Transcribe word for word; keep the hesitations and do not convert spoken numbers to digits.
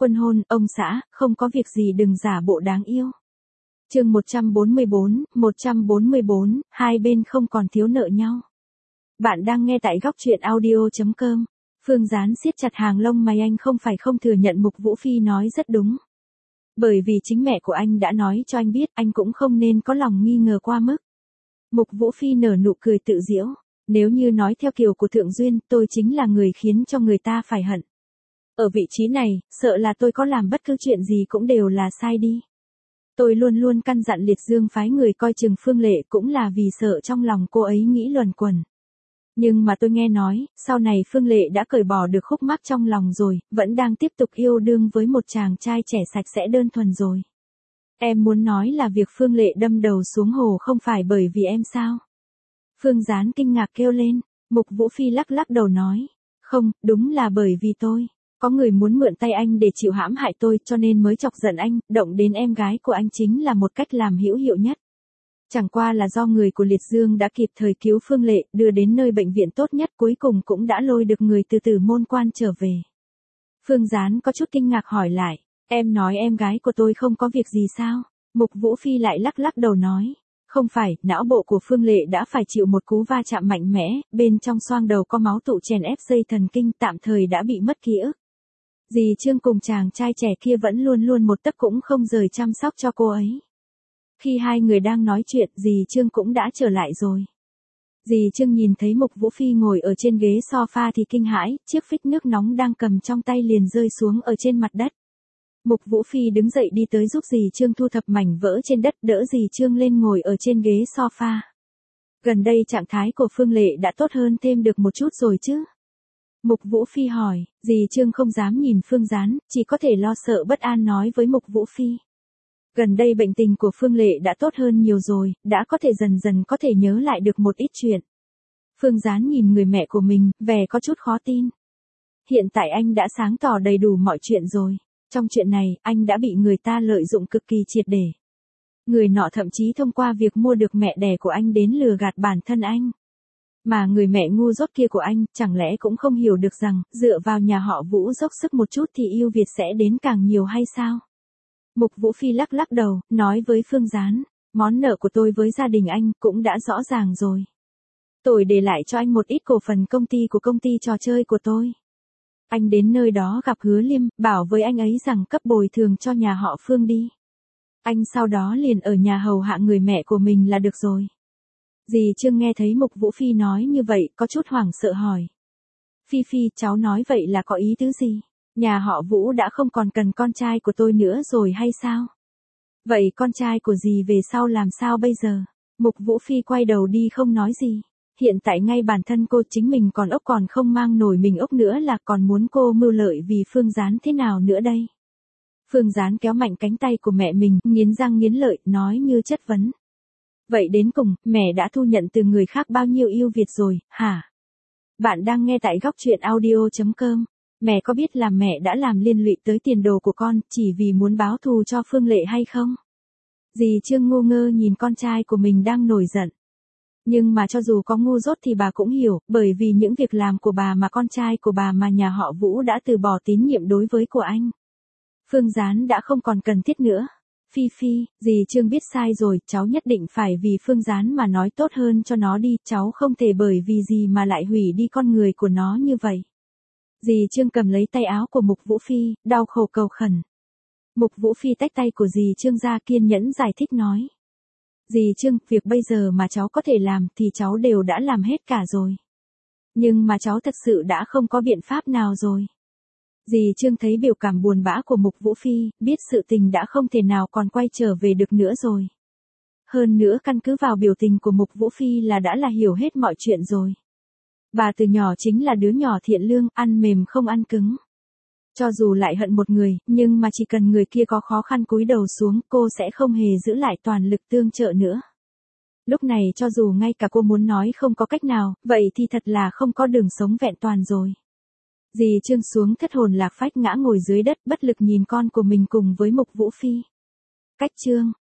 Quân hôn, ông xã, không có việc gì đừng giả bộ đáng yêu. Chương một trăm bốn mươi bốn, một trăm bốn mươi bốn, hai bên không còn thiếu nợ nhau. Bạn đang nghe tại góc truyện audio chấm com. Phương Gián siết chặt hàng lông mày, anh không phải không thừa nhận Mục Vũ Phi nói rất đúng. Bởi vì chính mẹ của anh đã nói cho anh biết, anh cũng không nên có lòng nghi ngờ qua mức. Mục Vũ Phi nở nụ cười tự giễu. Nếu như nói theo kiểu của Thượng Duyên, tôi chính là người khiến cho người ta phải hận. Ở vị trí này, sợ là tôi có làm bất cứ chuyện gì cũng đều là sai đi. Tôi luôn luôn căn dặn Liệt Dương phái người coi chừng Phương Lệ cũng là vì sợ trong lòng cô ấy nghĩ luẩn quẩn. Nhưng mà tôi nghe nói, sau này Phương Lệ đã cởi bỏ được khúc mắc trong lòng rồi, vẫn đang tiếp tục yêu đương với một chàng trai trẻ sạch sẽ đơn thuần rồi. Em muốn nói là việc Phương Lệ đâm đầu xuống hồ không phải bởi vì em sao? Phương Gián kinh ngạc kêu lên. Mục Vũ Phi lắc lắc đầu nói. Không, đúng là bởi vì tôi. Có người muốn mượn tay anh để chịu hãm hại tôi cho nên mới chọc giận anh, động đến em gái của anh chính là một cách làm hữu hiệu nhất. Chẳng qua là do người của Liệt Dương đã kịp thời cứu Phương Lệ, đưa đến nơi bệnh viện tốt nhất, cuối cùng cũng đã lôi được người từ Tử Môn Quan trở về. Phương Gián có chút kinh ngạc hỏi lại, em nói em gái của tôi không có việc gì sao? Mục Vũ Phi lại lắc lắc đầu nói, không phải, não bộ của Phương Lệ đã phải chịu một cú va chạm mạnh mẽ, bên trong xoang đầu có máu tụ chèn ép dây thần kinh, tạm thời đã bị mất ký ức. Dì Trương cùng chàng trai trẻ kia vẫn luôn luôn một tấc cũng không rời chăm sóc cho cô ấy. Khi hai người đang nói chuyện, dì Trương cũng đã trở lại rồi. Dì Trương nhìn thấy Mục Vũ Phi ngồi ở trên ghế sofa thì kinh hãi, chiếc phích nước nóng đang cầm trong tay liền rơi xuống ở trên mặt đất. Mục Vũ Phi đứng dậy đi tới giúp dì Trương thu thập mảnh vỡ trên đất, đỡ dì Trương lên ngồi ở trên ghế sofa. Gần đây trạng thái của Phương Lệ đã tốt hơn thêm được một chút rồi chứ? Mục Vũ Phi hỏi, dì Trương không dám nhìn Phương Gián, chỉ có thể lo sợ bất an nói với Mục Vũ Phi. Gần đây bệnh tình của Phương Lệ đã tốt hơn nhiều rồi, đã có thể dần dần có thể nhớ lại được một ít chuyện. Phương Gián nhìn người mẹ của mình, vẻ có chút khó tin. Hiện tại anh đã sáng tỏ đầy đủ mọi chuyện rồi. Trong chuyện này, anh đã bị người ta lợi dụng cực kỳ triệt để. Người nọ thậm chí thông qua việc mua được mẹ đẻ của anh đến lừa gạt bản thân anh. Mà người mẹ ngu dốt kia của anh, chẳng lẽ cũng không hiểu được rằng, dựa vào nhà họ Vũ dốc sức một chút thì yêu Việt sẽ đến càng nhiều hay sao? Mục Vũ Phi lắc lắc đầu, nói với Phương Gián, món nợ của tôi với gia đình anh cũng đã rõ ràng rồi. Tôi để lại cho anh một ít cổ phần công ty của công ty trò chơi của tôi. Anh đến nơi đó gặp Hứa Liêm, bảo với anh ấy rằng cấp bồi thường cho nhà họ Phương đi. Anh sau đó liền ở nhà hầu hạ người mẹ của mình là được rồi. Dì Trương nghe thấy Mục Vũ Phi nói như vậy, có chút hoảng sợ hỏi. Phi Phi, cháu nói vậy là có ý tứ gì? Nhà họ Vũ đã không còn cần con trai của tôi nữa rồi hay sao? Vậy con trai của dì về sau làm sao bây giờ? Mục Vũ Phi quay đầu đi không nói gì. Hiện tại ngay bản thân cô chính mình còn ốc còn không mang nổi mình ốc nữa là còn muốn cô mưu lợi vì Phương Gián thế nào nữa đây? Phương Gián kéo mạnh cánh tay của mẹ mình, nghiến răng nghiến lợi, nói như chất vấn. Vậy đến cùng, mẹ đã thu nhận từ người khác bao nhiêu yêu Việt rồi, hả? Bạn đang nghe tại góc truyện audio chấm com. Mẹ có biết là mẹ đã làm liên lụy tới tiền đồ của con, chỉ vì muốn báo thù cho Phương Lệ hay không? Dì Trương ngu ngơ nhìn con trai của mình đang nổi giận. Nhưng mà cho dù có ngu dốt thì bà cũng hiểu, bởi vì những việc làm của bà mà con trai của bà mà nhà họ Vũ đã từ bỏ tín nhiệm đối với của anh. Phương Gián đã không còn cần thiết nữa. Phi Phi, dì Trương biết sai rồi, cháu nhất định phải vì Phương Gián mà nói tốt hơn cho nó đi, cháu không thể bởi vì gì mà lại hủy đi con người của nó như vậy. Dì Trương cầm lấy tay áo của Mục Vũ Phi, đau khổ cầu khẩn. Mục Vũ Phi tách tay của dì Trương ra, kiên nhẫn giải thích nói. Dì Trương, việc bây giờ mà cháu có thể làm thì cháu đều đã làm hết cả rồi. Nhưng mà cháu thật sự đã không có biện pháp nào rồi. Dì Trương thấy biểu cảm buồn bã của Mục Vũ Phi, biết sự tình đã không thể nào còn quay trở về được nữa rồi. Hơn nữa căn cứ vào biểu tình của Mục Vũ Phi là đã là hiểu hết mọi chuyện rồi. Bà từ nhỏ chính là đứa nhỏ thiện lương, ăn mềm không ăn cứng. Cho dù lại hận một người, nhưng mà chỉ cần người kia có khó khăn cúi đầu xuống, cô sẽ không hề giữ lại toàn lực tương trợ nữa. Lúc này cho dù ngay cả cô muốn nói không có cách nào, vậy thì thật là không có đường sống vẹn toàn rồi. Dì Trương xuống thất hồn lạc phách ngã ngồi dưới đất, bất lực nhìn con của mình cùng với Mục Vũ Phi. Cách chương